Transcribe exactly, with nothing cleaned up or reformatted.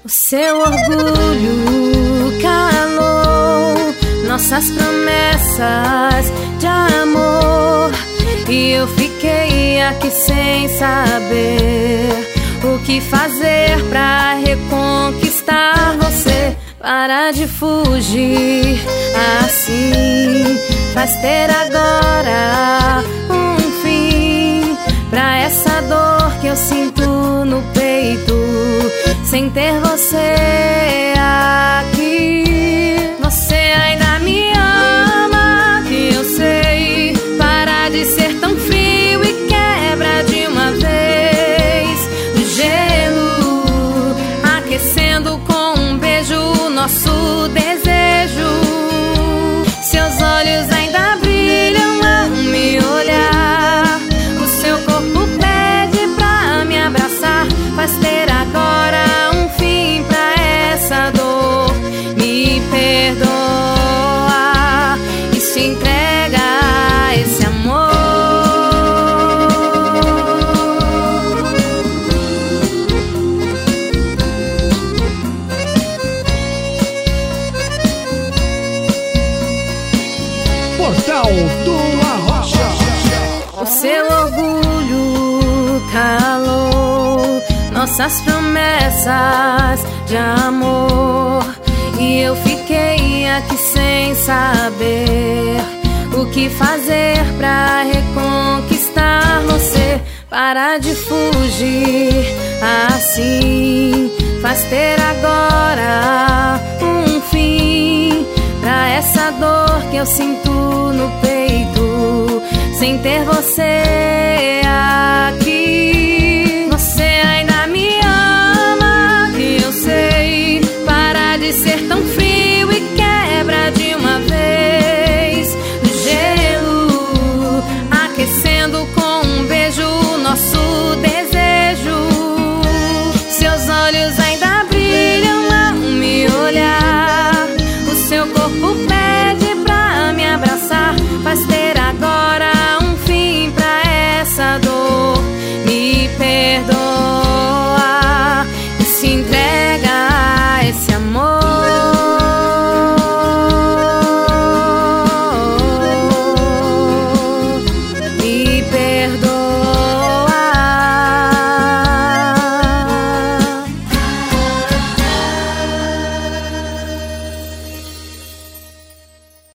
O seu orgulho calou nossas promessas de amor, e eu fiquei aqui sem saber o que fazer pra reconquistar você. Para de fugir assim, faz ter agora um fim pra essa dor que eu sinto no peito, sem ter você aqui. Você ainda me ama, que eu sei. Para de ser tão frio e quebra de uma vez o gelo, aquecendo com um beijo o nosso desejo. Seus olhos ainda brilham ao me olhar, o seu corpo pede pra me abraçar. Faz ter agora um fim pra essa dor. Me perdoa e se entrega a esse amor. Portal do Arrocha. O seu orgulho calou nossas promessas de amor, e eu fiquei aqui sem saber o que fazer pra reconquistar você. Para de fugir assim, faz ter agora um fim pra essa dor que eu sinto no peito, sem ter você